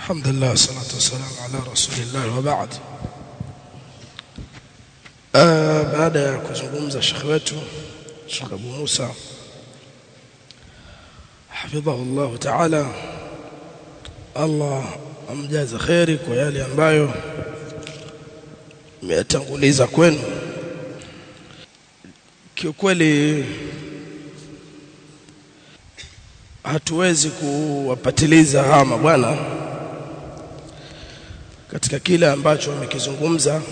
Alhamdulillah wassalatu wassalamu ala rasulillah wa ba'd. Baada ya kuzungumza Sheikh wetu Sheikh Abu Musa hafidhahu Allah ta'ala, Allah amjaza khairi kwa yale ambayo ametanguliza kwenu. Kiukweli hatuwezi kuwapatiliza hawa mabwana katika kile ambacho wamekizungumza.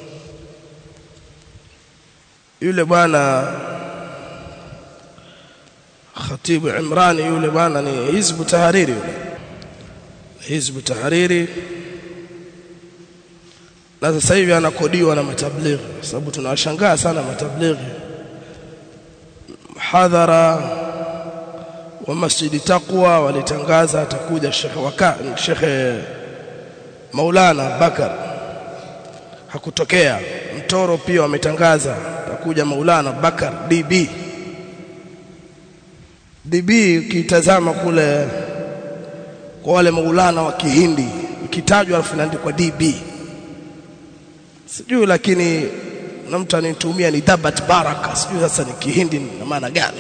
Yule bwana Khatibu Imrani, yule bwana ni Hizbu Tahariri, yule Hizbu Tahariri, na sasa hivi anakodiwa na matablighi, sababu tunawashangaa sana matablighi. Muhadhara wa Masjid Taqwa walitangaza atakuja Sheikh Maulana Bakar, hakutokea. Mtoro pia wametangaza atakuja Maulana Bakar DB. Ukitazama kule kwa wale maulana wa Kihindi, ukitajwa alafu inaandikwa DB, sijui, lakini na mtu anitumia ni Dabat Baraka, sijui sasa ni Kihindi na maana gani.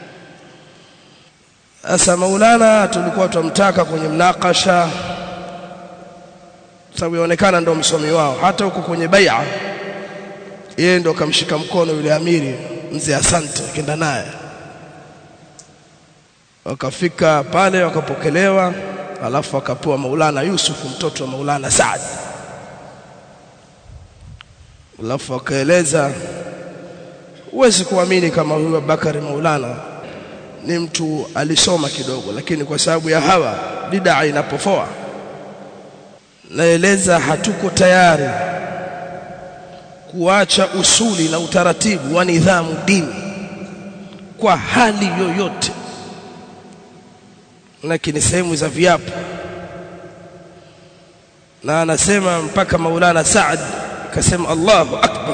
Sasa Maulana tulikuwa tumtaka kwenye mnakasha, sababu yaonekana ndo msomi wao. Hata huko kwenye bai'a yeye ndo kamshika mkono yule amiri mzee Asante, kenda naye wakafika pale, wakapokelewa, alafu akapewa Maulana Yusuf, mtoto wa Maulana Saad. Alafu akaeleza, huwezi kuamini kama huyu Abubakar Maulana ni mtu alisoma kidogo, lakini kwa sababu ya hawa bid'a inapofoa, naeleza hatuko tayari kuacha usuli na utaratibu wa nidhamu dini kwa hali yoyote, lakini sehemu za viapo. Na anasema mpaka Maulana Saad akasema Allahu Akbar.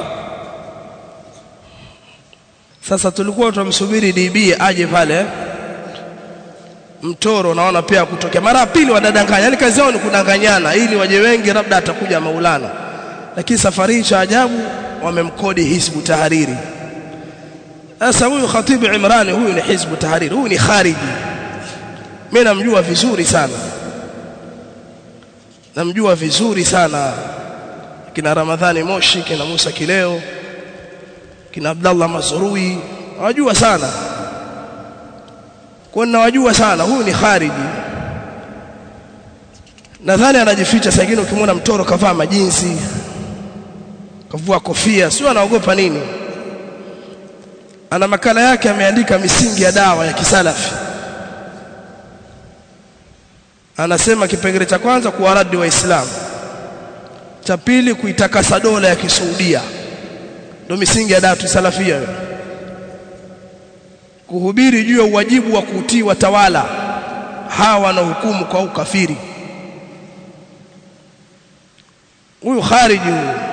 Sasa tulikuwa tumsubiri DB aje pale Mtoro, naona pia kutokea mara pili wadadanganya, yani kazi yao ni kudanganyana ili waje wengi, labda atakuja Maulana. Lakini safari cha ajabu wamemkodi Hizbu Tahariri. Sasa huyu Khatib Imrani, huyu ni Hizbu Tahariri, huyu ni khariji. Mimi namjua vizuri sana, kina Ramadhani Moshi, kina Musa Kileo, kina Abdallah Mazrui, wajua sana. Kwa nini wajua sana? Huyu ni khariji. Nadhani anajificha. Sasa hivi ukimwona Mtoro kavaa majinsi, kavua kofia, sio anaogopa nini? Ana makala yake ameandika misingi ya dawa ya kisalafi. Anasema kipengele cha kwanza kuwaradi Waislamu, cha pili kuitakasa dola ya Kisaudia, ndio misingi ya dawa salafia. Kuhubiri juu ya uwajibu wa kutii watawala hawa na hukumu kwa ukafiri. Huyu khariji.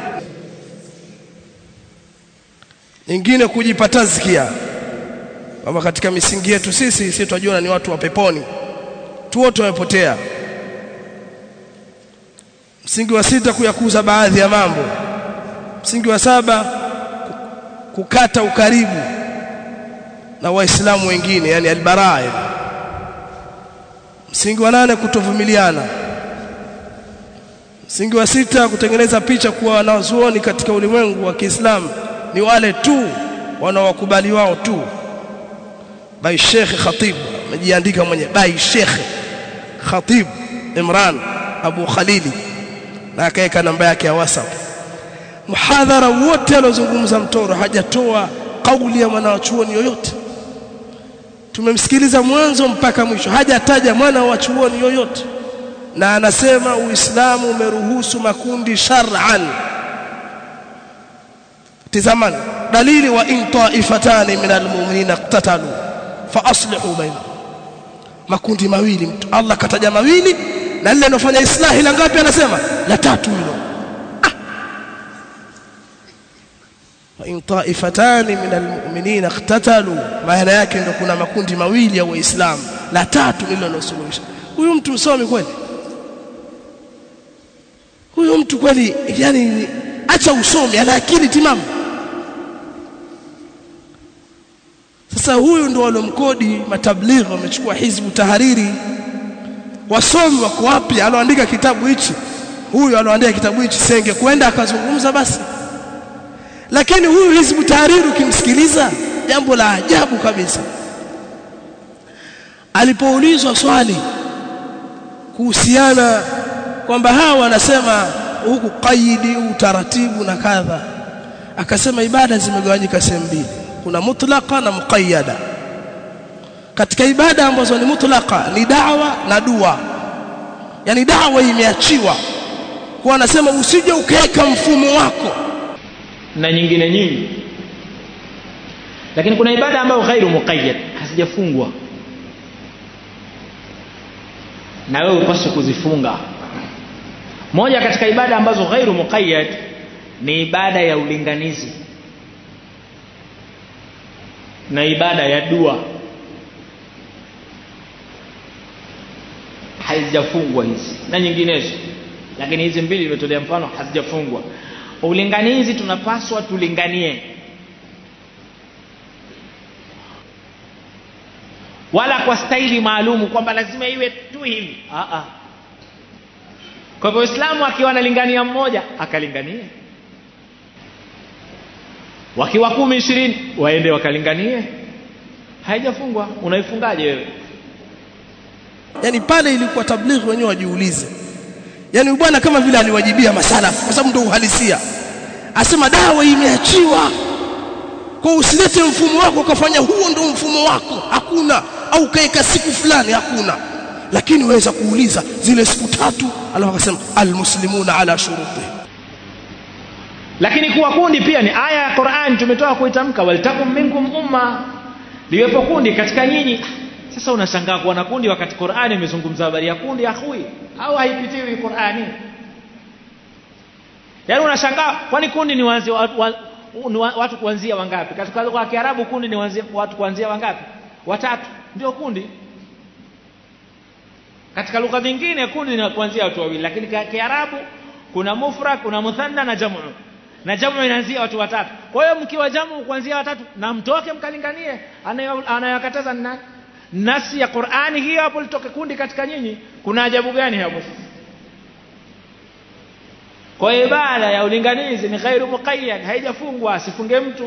Nyingine kujipa tazkia, kama katika misingi yetu sisi tunajiona ni watu wa peponi, tu wote wamepotea. Msingi wa 6 kuyakuza baadhi ya mambo. Msingi wa 7 kukata ukaribu na Waislamu wengine, yani albaraa. Msingi wa 8 kutovumiliana. Msingi wa 6 kutengeneza picha kuwa wanazuoni katika ulimwengu wa Kiislamu ni wale tu wanaowakubali wao tu. Bai Sheikh Khatib amejiandika mwenye Bai Sheikh Khatib Imran Abu Khalili, na akaweka namba yake ya WhatsApp. Muhadhara wote aliozungumza Mtoro hajatoa kauli ya mwanachuoni yoyote. Tumemsikiliza mwanzo mpaka mwisho, hajataja mwana wa chuoni yoyote. Na anasema Uislamu umeruhusu makundi shar'an. Tazamani dalili, wa in ta'ifatani minal mu'minina iqtatalu fa aslihu bainahum. Makundi mawili, Allah kataja mawili, na lile linofanya islahi la ngapi? Anasema la tatu hilo. Wa in ta'ifatani minal mu'minina iqtatalu, maana yake ndio kuna makundi mawili ya Waislamu, la tatu lilo linasuluhisha. Huyu mtu msomi kweli? huyo mtu kweli yani acha usome, ana akili timamu. Sasa huyu ndo walomkodi matablighi, wamechukua Hizbu Tahariri. Wasomi wako wapi? Aloandika kitabu hichi, huyu aloandika kitabu hichi senge kwenda akazungumza basi. Lakini huyu Hizbu Tahariri ukimsikiliza, jambo la ajabu kabisa. Alipoulizwa swali kuhusiana kwamba hawa wanasema huku qaidi utaratibu na kadha, akasema ibada zimegawanyika sehemu mbili, kuna mutlaqa na muqayyada. Katika ibada ambazo ni mutlaqa ni da'wa na dua, yani da'wa imeachiwa, kwa anasema usije ukaweka mfumo wako na nyingine nyingi. Lakini kuna ibada ambayo ghairu muqayyad, hazijafungwa na wewe upaswe kuzifunga. Moja katika ibada ambazo ghairu muqayyad ni ibada ya ulinganizi na ibada ya dua, hazijafungwa hizi na nyinginezo. Lakini hizi mbili nimetolea mfano hazijafungwa. Ulinganizi tunapaswa tulinganie, wala kwa staili maalumu kwamba lazima iwe tu hivi. Kwa hivyo Uislamu akiwa analingania mmoja akalinganie, wakiwa 10 20 waende wakalinganie, haijafungwa. Unaifungaje wewe? Yani pale ilikuwa tablighi wenyewe wajiulize, yani bwana kama vile aliwajibia masalafu, kwa sababu ndio uhalisia. Asema dawa imeachiwa, kwa usilete mfumo wako ukafanya huo ndio mfumo wako, hakuna. Au kaeka siku fulani, hakuna. Lakini waweza kuuliza zile siku 3, Allah akasema almuslimuna ala shuruti. Lakini kuwa kundi pia ni aya ya Qur'an tumetoka kuitamka, waltakum minkum umma, liwepo kundi katika nyinyi. Sasa unashangaa kuwa na kundi wakati Qur'an imezungumza habari ya kundi akhui, au haipitiwi Qur'ani? Yaani unashangaa kwani kundi ni watu kuanzia wangapi? Katika lugha ya Kiarabu kundi ni watu kuanzia wangapi? 3 ndio kundi. Katika lugha nyingine kundi ni kuanzia watu 2, lakini kwa Kiarabu kuna mufrad, kuna muthanna na jamu. Na jamu inaanzia watu 3. Kwa hiyo mkiwa jamu kuanzia 3 na mtoke mkalinganie, anayakataza nani? Nasi ya Qur'ani hiyo hapo litoke kundi katika nyinyi. Kuna ajabu gani hapo? Kwa ibada ya ulinganizi ni ghairu muqayyad, haijafungwa, asifunge mtu.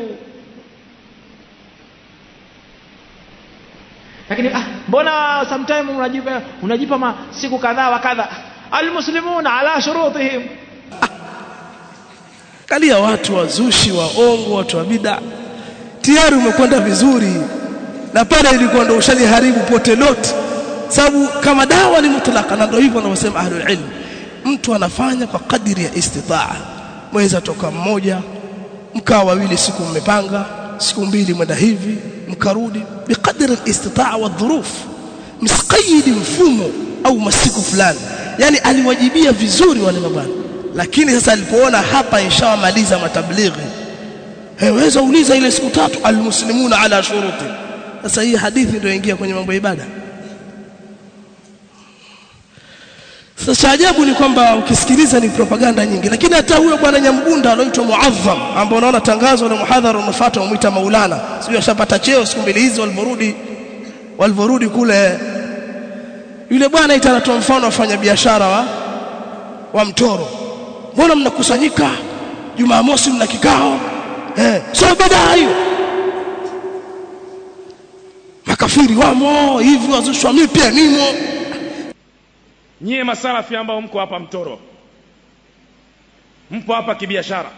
Lakini mbona sometimes unajipa siku kadhaa wa kadha, almuslimuna ala shurutihim. Kalia watu wazushi, waongo, watu wa bid'a, tayari umekwenda vizuri, na pale ilikuwa ndio ushaliharibu pote lote. Sababu kama dawa ni mutlaka, na ndio hivyo wanaosema ahlul ilm, mtu anafanya kwa kadiri ya istitaa. Mweza toka mmoja, mkaa 2 siku mmepanga, siku 2 mwenda hivi, mkarudi biqadri al-istitaa wa dhuruf. Msqayyid mfumo au masiku fulani. Yani aliwajibia vizuri wale mabwana. Lakini sasa alipoona hapa inshamaliza matablighi, heweza uliza ile siku 3 almuslimuna ala shuruti. Sasa hii hadithi ndio ingia kwenye mambo ya ibada. Sasa ajabu ni kwamba ukisikiliza ni propaganda nyingi. Lakini hata huyo bwana Nyamgunda anaitwa Muazzam, ambaye unaona tangazo la muhadhara unafuata umuita Maulana, sio ashapata cheo siku 2 hizo walivorudi kule. Yule bwana anatoa mfano wafanya biashara wa Mtoro. Mbona mnakusanyika Jumamosi mna kikao? Sio ibada hiyo. Makafiri wamo hivi, wazushwa, mimi pia nimo. Nyie masalafi ambao mko hapa Mtoro, mpo hapa kibiashara.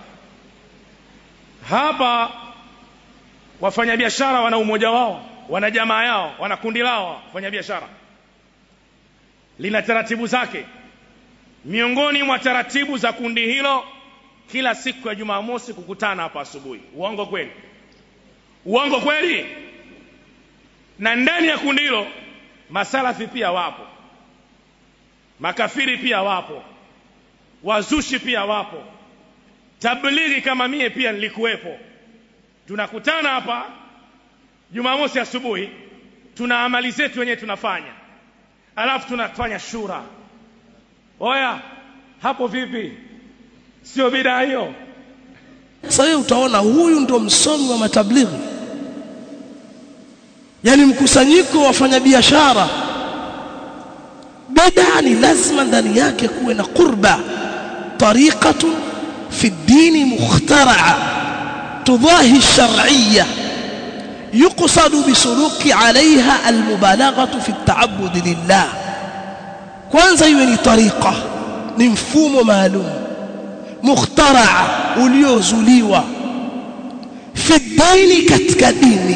Hapa wafanyabiashara wana umoja wao, wana jamaa yao, wana kundi lao wafanyabiashara. Lina taratibu zake. Miongoni mwa taratibu za kundi hilo, kila siku ya Jumamosi kukutana hapa asubuhi. Uongo kweli? Uongo kweli? Na ndani ya kundi hilo masalafi pia wapo, makafiri pia wapo, wazushi pia wapo, tablighi kama mie pia nilikuwepo. Tunakutana hapa Jumamosi asubuhi, tuna amali zetu wenyewe tunafanya, alafu tunafanya shura. Oya, hapo vipi? sio bid'a hiyo. Sasa wewe utaona huyu ndo msomi wa matablighi, yani mkusanyiko wa wafanyabiashara. Bid'a ni lazima ndani yake kuwe na qurba, tariqatu fi ad-din mukhtara'a tudahi ash-shar'iyya yuqsadu bisuluki 'alayha al-mubalaghatu fi at-ta'abbud lillah. Kwanza iwe ni tariqa, ni mfumo maalum mukhtara'a uliozuliwa fi ad-din, katika dini,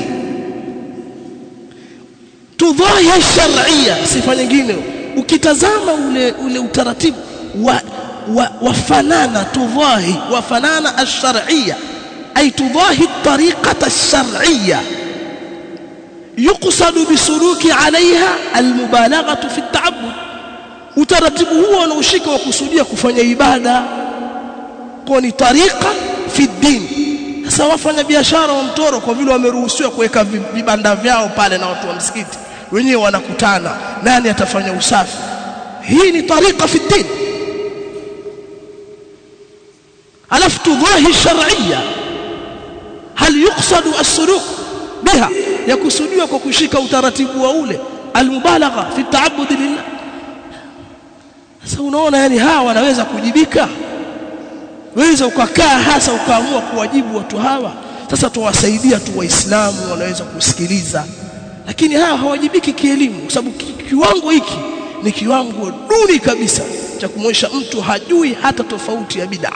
tudahi ash-shar'iyya. Sifa nyingine ukitazama ule utaratibu wafanana, tudahi wafanana ash-shar'iyya ay tudahi at-tariqata ash-shar'iyya yuqsadu bisuluki 'alayha al-mubalaghatu fi at-ta'abbud. Utaratibu huo unaoshika wa kusudia kufanya ibada kwa ni tariqa fi din. Sasa wafanya biashara wa mtoro kwa vile wameruhusiwa kuweka vibanda vyao pale na watu wa msikiti wenyewe wanakutana, nani atafanya usafi? Hii ni tariqa fi din. alafu tudahi shar'iyya, hal yuqsadu as-suluk biha, yakusudiwa kwa kushika utaratibu wa ule al-mubalagha fi ta'abbud lillah. Sasa unaona, yani hawa wanaweza kujibika, waweza ukakaa hasa ukaamua kuwajibu watu hawa. Sasa tuwasaidia tu waislamu wanaweza kusikiliza, lakini hawa hawajibiki kielimu, kwa sababu kiwango hiki ni kiwango duni kabisa cha kumwonyesha mtu hajui hata tofauti ya bid'a,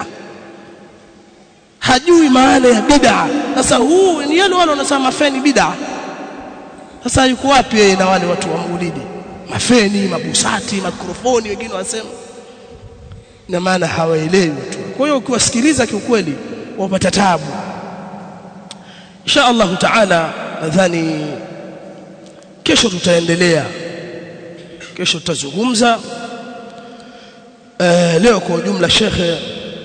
hajui maana ya bid'a. Sasa huu ni yale wale wanasema mafeni bid'a. Sasa yuko wapi yeye na wale watu wa maulidi? Mafeni, mabusati, mikrofoni, wengine wasema, na maana hawaelewi tu. Kwa hiyo ukiwasikiliza kiukweli wapata taabu. Insha Allah Taala, nadhani kesho tutaendelea, kesho tutazungumza. Leo kwa ujumla shekhe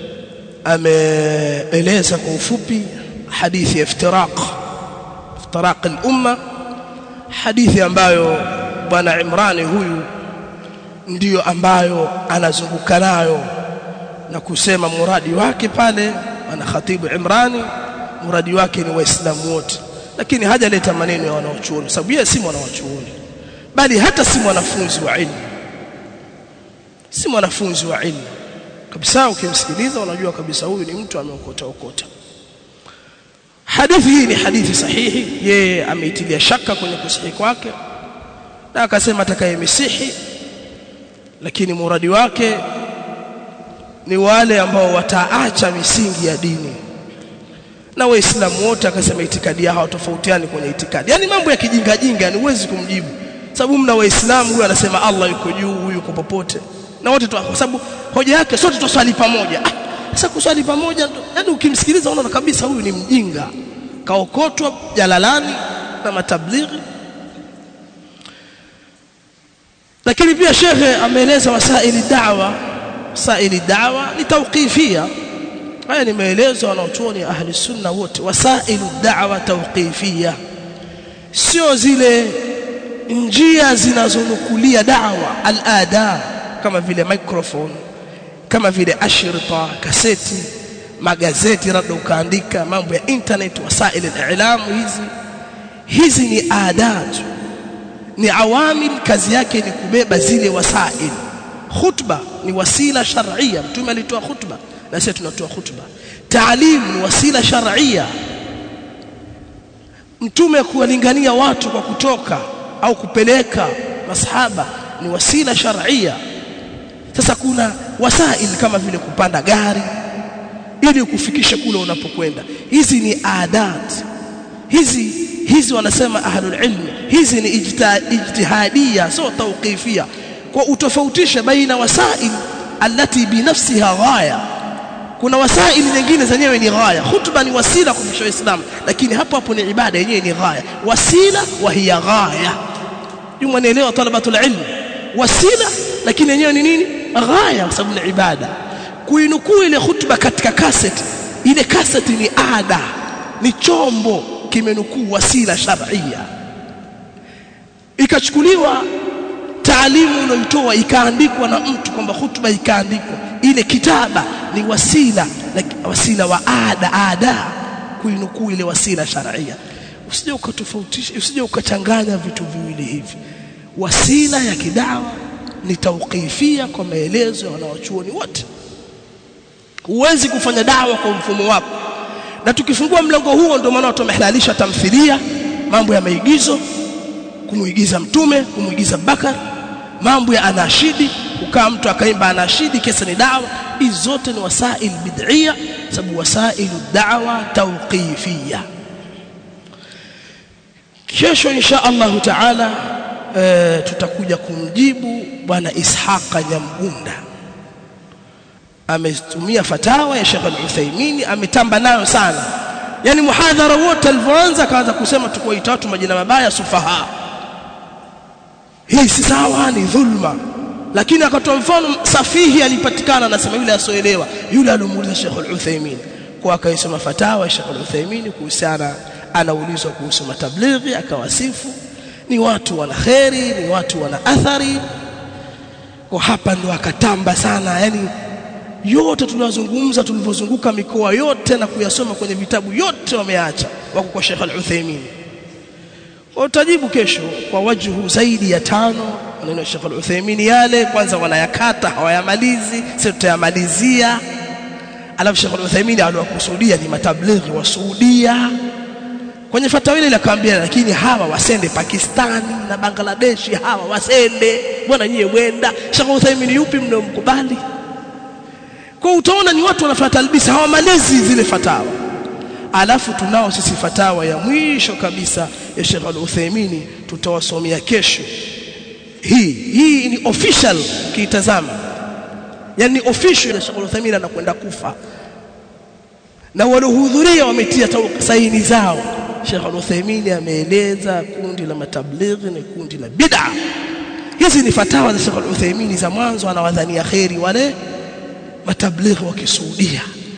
ameeleza kwa ufupi hadithi ya iftiraq al-umma, hadithi ambayo bwana Imrani huyu ndiyo ambayo anazunguka nayo na kusema muradi wake pale. Ana khatibu Imrani, muradi wake ni waislamu wote, lakini hajaleta maneno ya wanaochuoni, sababu yeye si mwanachuoni, bali hata si mwanafunzi wa ilmu, si mwanafunzi wa ilmu kabisa. Ukimsikiliza unajua kabisa huyu ni mtu ameokota. Hadithi hii ni hadithi sahihi, yeye ameitilia shaka kwenye kusahihi kwake na akasema atakayemisihi, lakini muradi wake ni wale ambao wataacha misingi ya dini. Na waislamu wote akasema itikadi yao tofautiani kwenye itikadi, yani mambo ya kijinga jinga, ni uwezi kumjibu, sababu mna waislamu, huyu anasema Allah yuko juu, huyu yuko popote, na wote tu, kwa sababu hoja yake sote tuswali pamoja. Sasa kuswali pamoja, yani ukimsikiliza unaona kabisa huyu ni mjinga, kaokotwa jalalani na matablighi. Lakini pia shekhe ameeleza wasaili da'wa. Wasaili da'wa ni tawqifia. Haya ni maelezo wanaochuoni ahli sunna wote. Wasailu da'wa tawqifia, sio zile njia zinazonukulia da'wa al-adab, kama vile microphone, kama vile ashrita, kaseti, magazeti, labda ukaandika mambo ya internet, wasaili al-i'lam. Hizi ni adat, ni awamil, kazi yake ni kubeba zile wasail. Khutba ni wasila shar'iyya, mtume alitoa khutba na sisi tunatoa khutba. Taalimu ni wasila shar'iyya, mtume kuwalingania watu kwa kutoka au kupeleka masahaba ni wasila shar'iyya. Sasa kuna wasail kama vile kupanda gari ili kufikisha kule unapokwenda. Hizi ni adat, hizi wanasema ahlul ilm, hizi ni ijtihadiyya, sio tawqifia. Kwa utofautisha baina wasail allati binafsiha ghaya, kuna wasail nyingine zenyewe ni ghaya. Khutba ni wasila kumsha Uislamu, lakini hapo ni ibada yenyewe ni ghaya. Wasila wa hiya ghaya, yumwanaelewa talabatul ilm. Wasila lakini yenyewe ni nini? Ghaya, kwa sababu ni ibada. Kuinukuu ile khutba katika cassette, ile cassette ni ada, ni chombo kimenukuu wasila shar'iyya. Ikachukuliwa taalimu unayotoa ikaandikwa na mtu, kwamba khutba ikaandikwa, ile kitaba ni wasila, wasila wa ada kuinukuu ile wasila sharia. Usije ukatofautisha, usije ukachanganya vitu viwili hivi. Wasila ya kidawa ni tauqifia kwa maelezo ya wanawachuoni wote. Huwezi kufanya dawa kwa mfumo wako. Na tukifungua mlango huo ndio maana watu wamehalalisha tamthilia, mambo ya maigizo, kumuigiza mtume, kumuigiza Bakar, mambo ya anashidi, ukaa mtu akaimba anashidi kesa ni dawa. Hizo zote ni wasail bid'ia, sababu wasailu da'wa tawqifia. Kesho insha Allah taala tutakuja kumjibu bwana Ishaqa Nyamgunda. Ametumia fatawa ya Sheikh Al-Uthaymeen, ametamba nayo sana. Yani muhadhara wote alipoanza akaanza kusema tukoita watu majina mabaya sufaha. Hii si sawa, ni dhulma. Lakini akatoa mfano safihi alipatikana, anasema yule asoelewa, yule alomuuliza Sheikh Al-Uthaymeen. Kwa akaisoma fatawa ya Sheikh Al-Uthaymeen kuhusiana, anaulizwa kuhusu matablighi, akawasifu ni watu wana kheri, ni watu wana athari. Kwa hapa ndo akatamba sana. Yani yote tunazungumza, tulivyozunguka mikoa yote na kuyasoma kwenye vitabu yote wameacha, wako kwa Sheikh Al-Uthaymeen. Utajibu kesho kwa wajhu zaidi ya 5 maneno ya Sheikh Al-Uthaymeen yale. Kwanza wanayakata, hawayamalizi, sisi tutayamalizia. Alafu Sheikh Al-Uthaymeen aliwakusudia ni matablighi wa Saudia. Kwenye fatawa ile akaambia lakini hawa wasende Pakistani na Bangladesh, hawa wasende, bwana nyie mwenda. Sheikh Al-Uthaymeen yupi mnomkubali? Kwa utaona ni watu wanafuata albisa, hawamalizi zile fatawa. Alafu tunao sisi fatawa ya mwisho kabisa ya Sheikh Al-Uthaymeen, tutawasomea kesho. Hii ni official kiitazama. Yani official ya Sheikh Al-Uthaymeen anakwenda Kufa. Na waliohudhuria wametia saini zao. Sheikh Al-Uthaymeen ameeleza kundi la matablighi ni kundi la bid'a. Hizi ni fatawa za Sheikh Al-Uthaymeen za mwanzo, anawadhania khairi wale matablighi wa Kisuudia.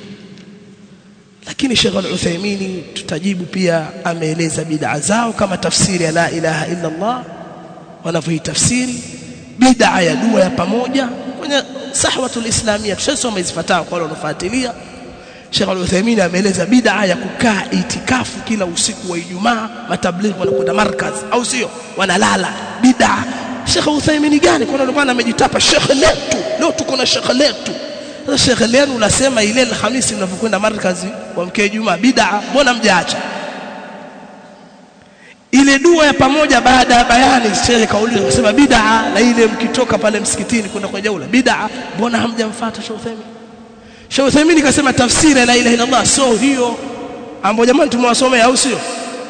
Lakini Sheikh Al-Uthaymeen tutajibu pia, ameeleza bid'a zao kama tafsiri ya la ilaha illa Allah wanavyoitafsiri, bid'a ya dua ya pamoja kwenye sahwatul islamia. Tushasoma hizo fatawa kwa wale wanafuatilia. Sheikh Al-Uthaymeen ameeleza bid'a ya kukaa itikafu kila usiku wa Ijumaa, matablighi wanakwenda markaz au sio, wanalala, bid'a. Sheikh Al-Uthaymeen gani? Kwa nini amejitapa Sheikh letu? Leo tuko na Sheikh letu. Sasa Sheikh lenu unasema ile Alhamisi mnapokwenda markazi wa mke Ijumaa bid'a, mbona mjaacha? Ile dua ya pamoja baada ya bayani Sheikh kauli kusema bid'a, na ile mkitoka pale msikitini kwenda kwa jaula bid'a, mbona hamjamfuata Sheikh Uthaymeen? Sheikh Uthaymeen kasema tafsiri la ilaha illa Allah sio hiyo ambapo jamani tumewasomea au sio?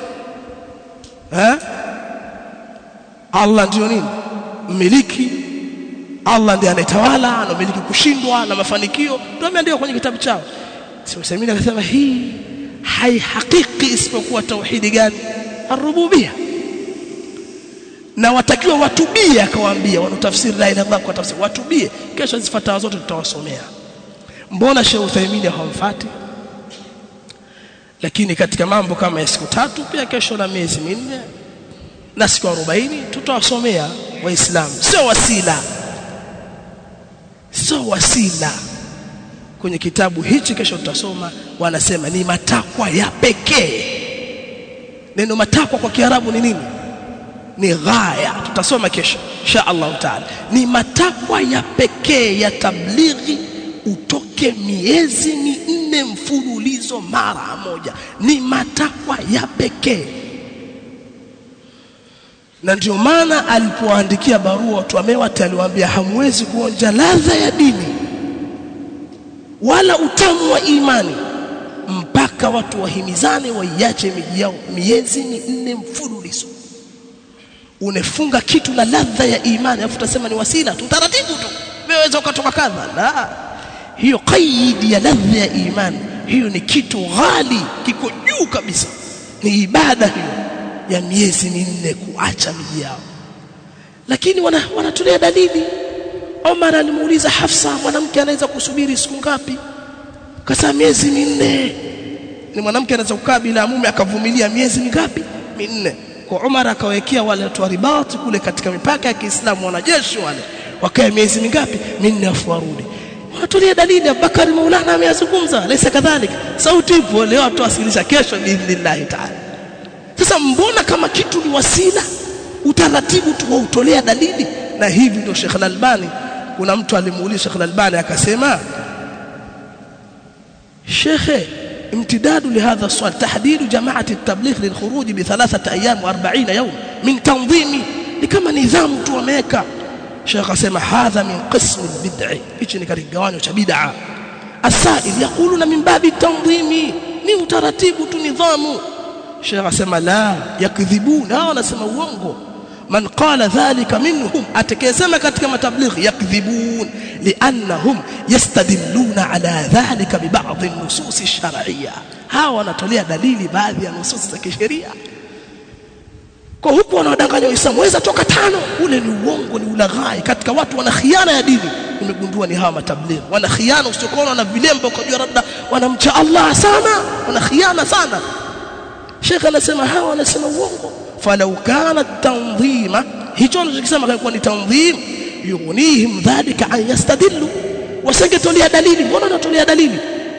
Allah ndio nini? Mmiliki. Allah ndiye anayetawala, anamiliki kushindwa na mafanikio. Ndio ameandika kwenye kitabu chao. Sheikh Uthaymeen akasema hii haihakiki isipokuwa tauhidi gani? Ar-rububiyya. Na watakiwa watubie, akawaambia wanatafsiri la ilaha illa Allah kwa tafsiri watubie. Kesho hizo fatawa zote tutawasomea. Mbona Sheikh Uthaymeen hawamfuati? Lakini katika mambo kama ya siku 3 pia kesho na miezi 4 na siku 40 tutawasomea Waislamu. Sio wasila. Sio wasila. Kwenye kitabu hichi kesho tutasoma, wanasema ni matakwa ya pekee. Neno matakwa kwa Kiarabu ni nini? Ni ghaya. Tutasoma kesho insha Allah taala. Ni matakwa ya pekee ya tablighi utoke miezi 4 mfululizo mara moja. Ni matakwa ya pekee. Na ndio maana alipoandikia barua watu wamewata, aliwaambia hamwezi kuonja ladha ya dini wala utamu wa imani mpaka watu wahimizane waiache miji yao miezi 4 mfululizo. Unefunga kitu na ladha ya imani afu utasema ni wasila tu, taratibu tu umeweza ukatoka kadha. La, hiyo qaidi ya ladha ya imani, hiyo ni kitu ghali, kiko juu kabisa. Ni ibada hiyo ya miezi 4 kuacha miji yao. Lakini wanatolea dalili. Omar alimuuliza Hafsa, mwanamke anaweza kusubiri siku ngapi? Akasema miezi 4. Ni mwanamke anaweza kukaa bila mume akavumilia miezi mingapi? 4. Kwa Umar akawekea wale watu wa ribati kule katika mipaka ya Kiislamu, wanajeshi wale wakae miezi mingapi? 4 afu warudi. watulie dalili. Abubakar Maulana ameyazungumza, laysa kadhalika. Sauti ipo leo, tuwasilisha kesho biidhnillah taala. Sasa mbona kama kitu ni wasila, utaratibu tu utolea dalili? Na hivi ndio Sheikh Al-Albani, kuna mtu alimuuliza Sheikh Al-Albani akasema, Sheikh, امتداد لهذا السؤال تحديد جماعة التبليغ للخروج ب3 أيام و40 يوم من تنظيمي لكما نظام توميكا. شيخ اسمع هذا من قسم البدع، hichi ni katika gawanyo cha bid'a. Asail yaquluna min babi tanzimi, ni utaratibu tu, nidhamu. Sheikh asema la yakdhibuna, wanasema uongo. Man qala dhalika minhum, atakayesema katika matabligh yakdhibun liannahum yastadilluna ala dhalika bi ba'd an-nusus ash-shar'iyya, hawa wanatolea dalili baadhi ya nusus za kisheria. Kwa huko wanadanganya Waislamu, waweza toka 5, ule ni uongo, ni ulaghai. Katika watu wana khiana ya dini nimegundua ni hawa matabligh, wana khiana usichokuona na vilemba ukajua labda wanamcha Allah sana, wana khiana sana. Sheikh anasema hawa wanasema uongo. Falau kana tanzima, hicho anachokisema kama ni tanzim, yughnihim dhalika an yastadillu, wasingetolea dalili. Mbona wanatolea dalili?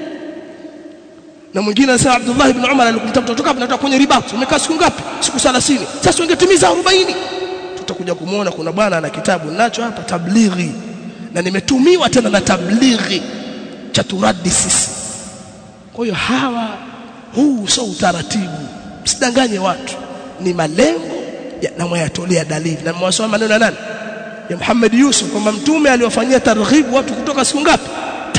Na mwingine anasema Abdullah ibn Umar alikumta mtoto wake anatoka kwenye ribatu, umekaa siku ngapi? Siku 30. Sasa ungetimiza 40. Tutakuja kumuona kuna bwana ana kitabu ninacho hapa, tablighi, na nimetumiwa tena na tablighi cha turadi sisi. Kwa hiyo hawa, huu sio utaratibu, msidanganye watu, ni malengo na mwayatolea dalili. Na mwasoma maneno ya nani? Ya Muhammad Yusuf, kwamba mtume aliwafanyia targhib watu kutoka siku ngapi? 3,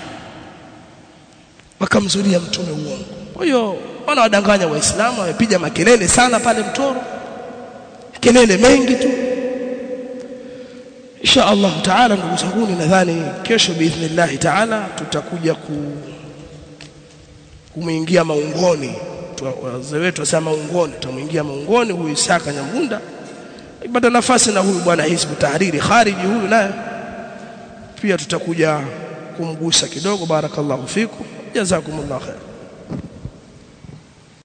wakamzulia mtume uongo. Kwa hiyo wanawadanganya Waislamu, wamepiga makelele sana pale Mtoro, kelele mengi tu. Insha Allah taala, ndugu zangu, nadhani kesho biidhnillah taala tutakuja kumuingia maungoni. Wazee wetu wasema maungoni, tutamuingia maungoni huyu Isaka Nyambunda, ibada nafasi na huyu bwana Hizbu Tahriri Khariji, huyu naye pia tutakuja kumgusa kidogo. Barakallahu fikum, jazakumullahu khair.